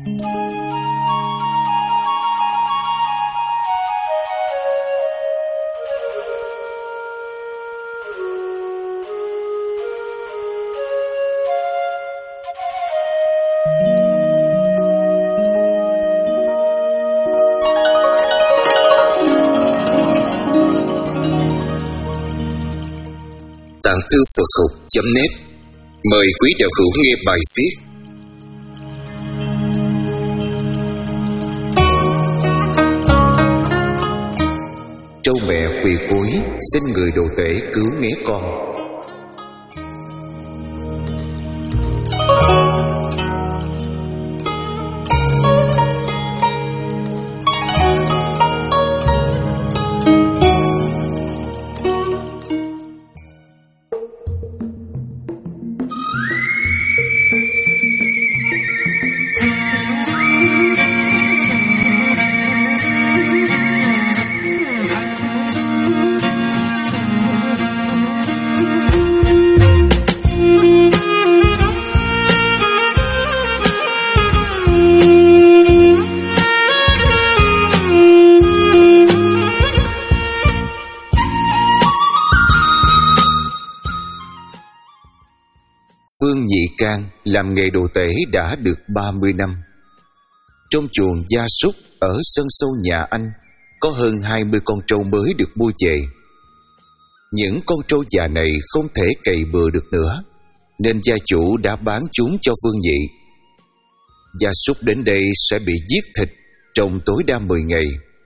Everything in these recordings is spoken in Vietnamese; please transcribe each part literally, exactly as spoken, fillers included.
Tạng thư Phật học chấm net mời quý đạo hữu nghe bài viết Trâu mẹ quỳ gối xin người đồ tể cứu nghé con. Phương Nhị Can làm nghề đồ tể đã được ba mươi năm. Trong chuồng gia súc ở sân sau nhà anh có hơn hai mươi con trâu mới được mua về. Những con trâu già này không thể cày bừa được nữa, nên gia chủ đã bán chúng cho Phương Nhị. Gia súc đến đây sẽ bị giết thịt trong tối đa mười ngày.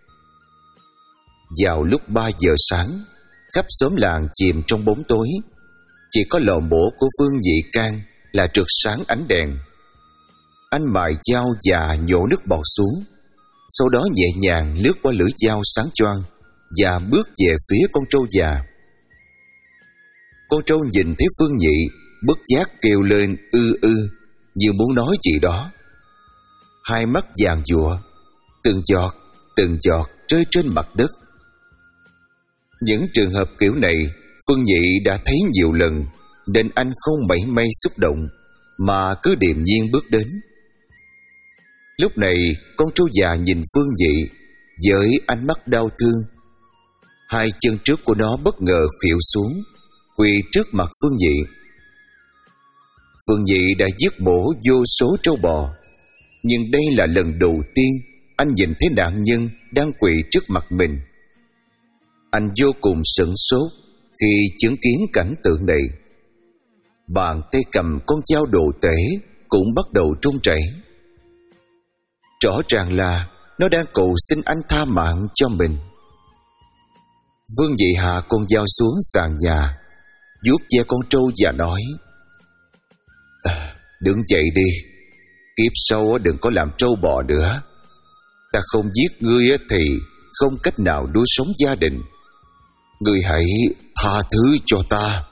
Vào lúc ba giờ sáng, khắp xóm làng chìm trong bóng tối. Chỉ có lò mổ của Phương Nhị Can là rực sáng ánh đèn. Anh mài dao và nhổ nước bọt xuống, sau đó nhẹ nhàng lướt qua lưỡi dao sáng choang và bước về phía con trâu già. Con trâu nhìn thấy Phương Nhị, bất giác kêu lên ư ư như muốn nói gì đó. Hai mắt vàng giụa, từng giọt từng giọt rơi trên mặt đất. Những trường hợp kiểu này Phương Nhị đã thấy nhiều lần, nên anh không mảy may xúc động mà cứ điềm nhiên bước đến. Lúc này con trâu già nhìn Phương Nhị với ánh mắt đau thương. Hai chân trước của nó bất ngờ khuỵu xuống, quỳ trước mặt Phương Nhị. Phương Nhị đã giết mổ vô số trâu bò, nhưng đây là lần đầu tiên anh nhìn thấy nạn nhân đang quỳ trước mặt mình. Anh vô cùng sửng sốt khi chứng kiến cảnh tượng này. Bàn tay cầm con dao đồ tể cũng bắt đầu run rẩy. Rõ ràng là nó đang cầu xin anh tha mạng cho mình. Vương Nhị hạ con dao xuống sàn nhà, vuốt ve con trâu và nói: à, đứng dậy đi, kiếp sau đừng có làm trâu bò nữa. Ta không giết ngươi thì không cách nào nuôi sống gia đình. Ngươi hãy tha thứ cho ta.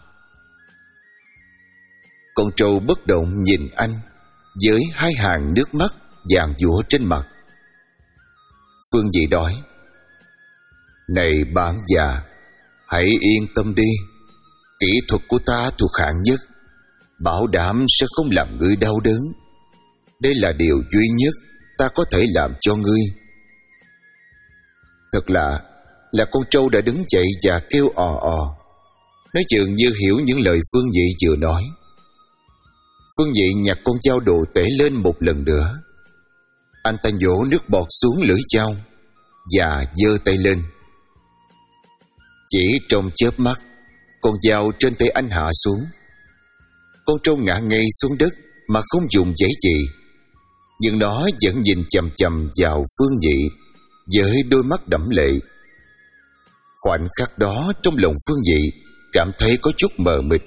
Con trâu bất động nhìn anh với hai hàng nước mắt vàng giụa trên mặt. Phương Nhị nói: này bạn già, hãy yên tâm đi. Kỹ thuật của ta thuộc hạng nhất, bảo đảm sẽ không làm ngươi đau đớn. Đây là điều duy nhất ta có thể làm cho ngươi. Thật lạ là con trâu đã đứng dậy và kêu ò ò. Nó dường như hiểu những lời Phương Nhị vừa nói. Phương Nhị nhặt con dao đồ tể lên một lần nữa. Anh ta nhổ nước bọt xuống lưỡi dao và giơ tay lên. Chỉ trong chớp mắt, con dao trên tay anh hạ xuống. Con trâu ngã ngay xuống đất mà không dùng giấy gì, nhưng nó vẫn nhìn chằm chằm vào Phương Nhị với đôi mắt đẫm lệ. Khoảnh khắc đó trong lòng Phương Nhị cảm thấy có chút mờ mịt.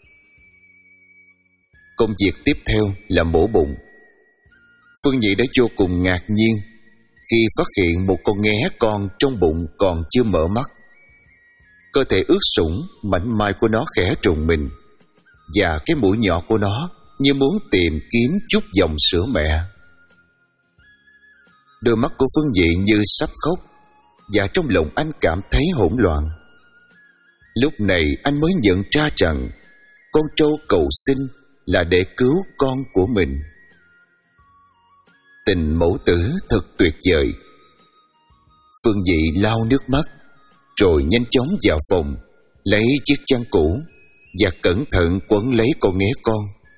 Công việc tiếp theo là mổ bụng. Phương Nhị đã vô cùng ngạc nhiên khi phát hiện một con nghé con trong bụng còn chưa mở mắt. Cơ thể ướt sũng, mảnh mai của nó khẽ trùng mình, và cái mũi nhỏ của nó như muốn tìm kiếm chút dòng sữa mẹ. Đôi mắt của Phương Nhị như sắp khóc, và trong lòng anh cảm thấy hỗn loạn. Lúc này anh mới nhận ra rằng con trâu cầu xin là để cứu con của mình. Tình mẫu tử thật tuyệt vời. Phương Dị lau nước mắt, rồi nhanh chóng vào phòng, lấy chiếc chăn cũ và cẩn thận quấn lấy con nghé con.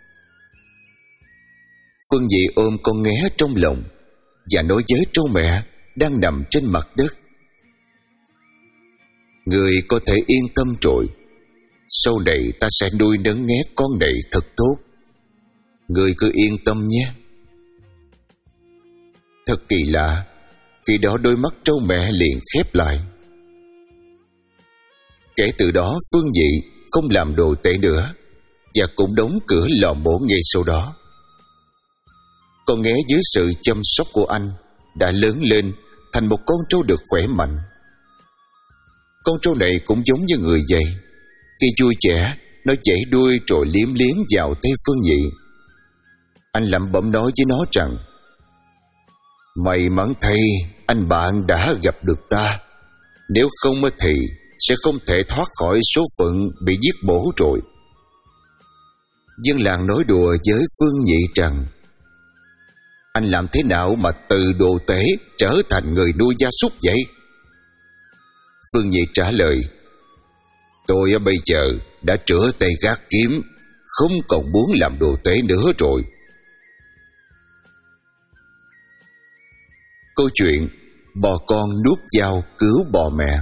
Phương Dị ôm con nghé trong lòng và nói với trâu mẹ đang nằm trên mặt đất: Người có thể yên tâm rồi. Sau này ta sẽ nuôi nấng nghé con này thật tốt. Người cứ yên tâm nhé. Thật kỳ lạ, khi đó đôi mắt trâu mẹ liền khép lại. Kể từ đó Phương Dị không làm đồ tể nữa, và cũng đóng cửa lò mổ ngay sau đó. Con nghé dưới sự chăm sóc của anh đã lớn lên thành một con trâu được khỏe mạnh. Con trâu này cũng giống như người vậy. Khi vui vẻ, nó chảy đuôi rồi liếm liếm vào tay Phương Dị. Anh lẩm bẩm nói với nó rằng: May mắn thay anh bạn đã gặp được ta. Nếu không thì sẽ không thể thoát khỏi số phận bị giết bổ rồi. Dân làng nói đùa với Phương Nhị rằng: Anh làm thế nào mà từ đồ tể trở thành người nuôi gia súc vậy? Phương Nhị trả lời: Tôi bây giờ đã rửa tay gác kiếm, không còn muốn làm đồ tể nữa rồi. Câu chuyện bò con nuốt dao cứu bò mẹ.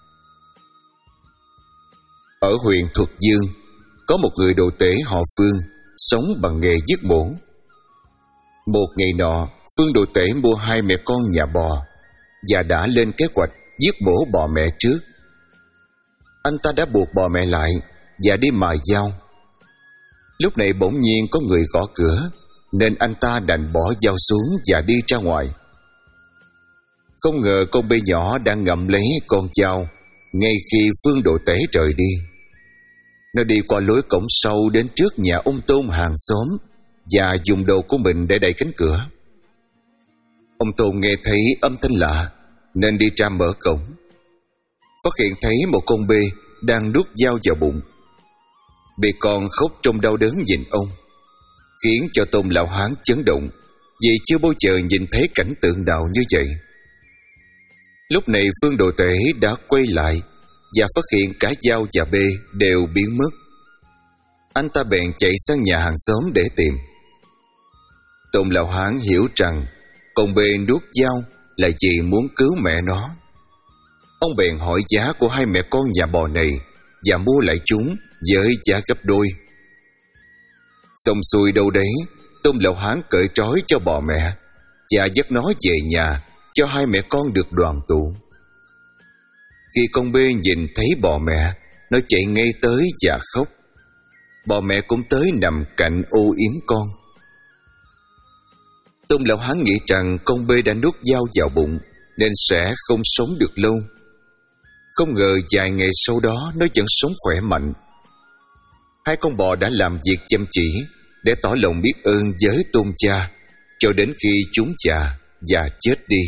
Ở huyện Thuật Dương, có một người đồ tể họ Phương sống bằng nghề giết mổ. Một ngày nọ, Phương đồ tể mua hai mẹ con nhà bò và đã lên kế hoạch giết mổ bò mẹ trước. Anh ta đã buộc bò mẹ lại và đi mài dao. Lúc này bỗng nhiên có người gõ cửa, nên anh ta đành bỏ dao xuống và đi ra ngoài. Không ngờ con bê nhỏ đang ngậm lấy con dao ngay khi Phương đồ tể rời đi. Nó đi qua lối cổng sau đến trước nhà ông Tôn hàng xóm và dùng đồ của mình để đẩy cánh cửa. Ông Tôn nghe thấy âm thanh lạ nên đi ra mở cổng, phát hiện thấy một con bê đang nuốt dao vào bụng. Bê con khóc trong đau đớn nhìn ông, khiến cho Tôn lão hán chấn động vì chưa bao giờ nhìn thấy cảnh tượng nào như vậy. Lúc này Phương đồ tể đã quay lại và phát hiện cả dao và bê đều biến mất. Anh ta bèn chạy sang nhà hàng xóm để tìm. Tôn lão hán hiểu rằng con bê nuốt dao là vì muốn cứu mẹ nó. Ông bèn hỏi giá của hai mẹ con nhà bò này và mua lại chúng với giá gấp đôi. Xong xuôi đâu đấy, Tôn lão hán cởi trói cho bò mẹ và dắt nó về nhà cho hai mẹ con được đoàn tụ. Khi con bê nhìn thấy bò mẹ, nó chạy ngay tới và khóc. Bò mẹ cũng tới nằm cạnh ô yếm con. Tôn lão hán nghĩ rằng con bê đã nuốt dao vào bụng nên sẽ không sống được lâu. Không ngờ vài ngày sau đó nó vẫn sống khỏe mạnh. Hai con bò đã làm việc chăm chỉ để tỏ lòng biết ơn với Tôn cha cho đến khi chúng già và chết đi.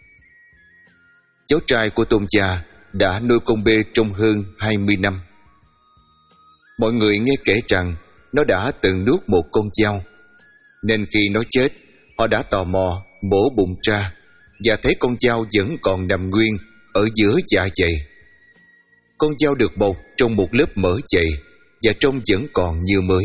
Cháu trai của Tôn cha đã nuôi con bê trong hơn hai mươi năm. Mọi người nghe kể rằng nó đã từng nuốt một con dao, nên khi nó chết, họ đã tò mò mổ bụng ra và thấy con dao vẫn còn nằm nguyên ở giữa dạ dày. Con dao được bọc trong một lớp mỡ dày và trông vẫn còn như mới.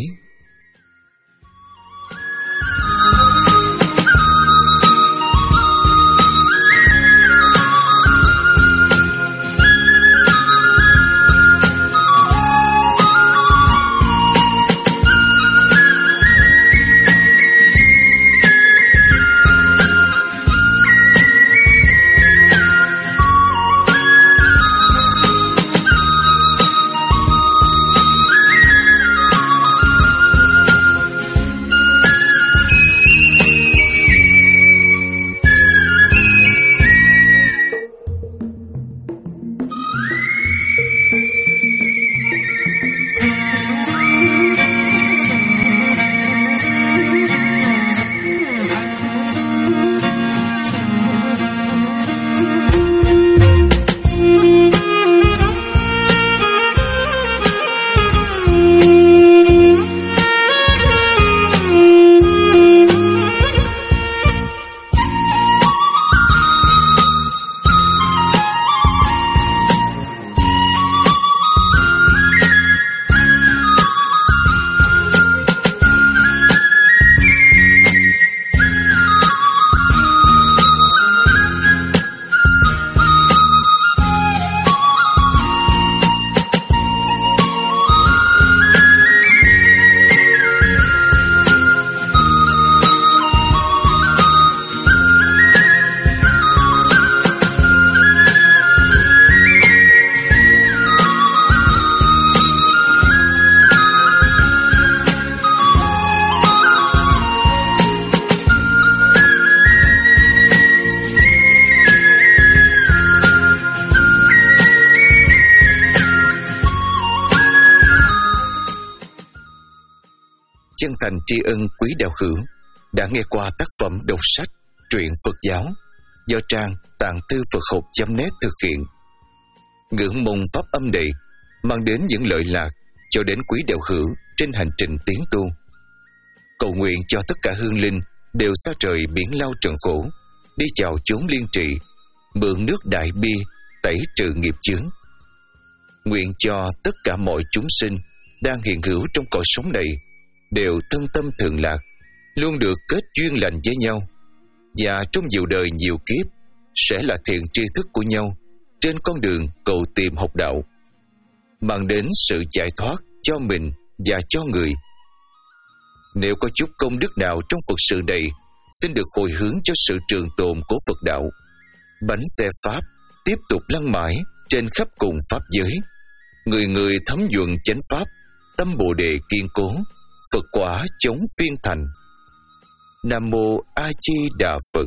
chân thành tri ân quý đạo hữu đã nghe qua tác phẩm đọc sách truyện Phật giáo do trang tạng thư Phật học chấm net thực hiện. Ngưỡng mong pháp âm này mang đến những lợi lạc cho đến quý đạo hữu trên hành trình tiến tu. Cầu nguyện cho tất cả hương linh đều xa trời biển lao trần khổ, đi chào chốn liên trị, mượn nước đại bi tẩy trừ nghiệp chướng. Nguyện cho tất cả mọi chúng sinh đang hiện hữu trong cõi sống này đều thân tâm thường lạc, luôn được kết duyên lành với nhau, và trong nhiều đời nhiều kiếp sẽ là thiện tri thức của nhau trên con đường cầu tìm học đạo, mang đến sự giải thoát cho mình và cho người. Nếu có chút công đức nào trong Phật sự này, xin được hồi hướng cho sự trường tồn của Phật đạo. Bánh xe Pháp tiếp tục lăn mãi trên khắp cùng Pháp giới. Người người thấm nhuận chánh Pháp, tâm Bồ Đề kiên cố, Phật quả chống phiên thành. Nam Mô A Di Đà Phật.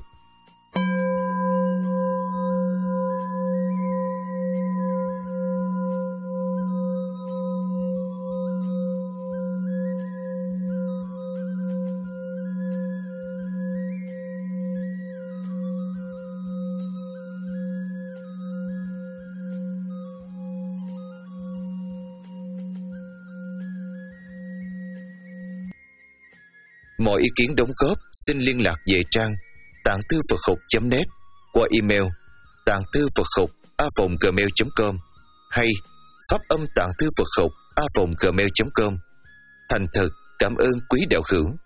Mọi ý kiến đóng góp xin liên lạc về trang tạng thư Phật học chấm net qua email tạng thư Phật học a còng gmail chấm com hay pháp âm tạng thư Phật học a còng gmail chấm com. Thành thật cảm ơn quý đạo hữu.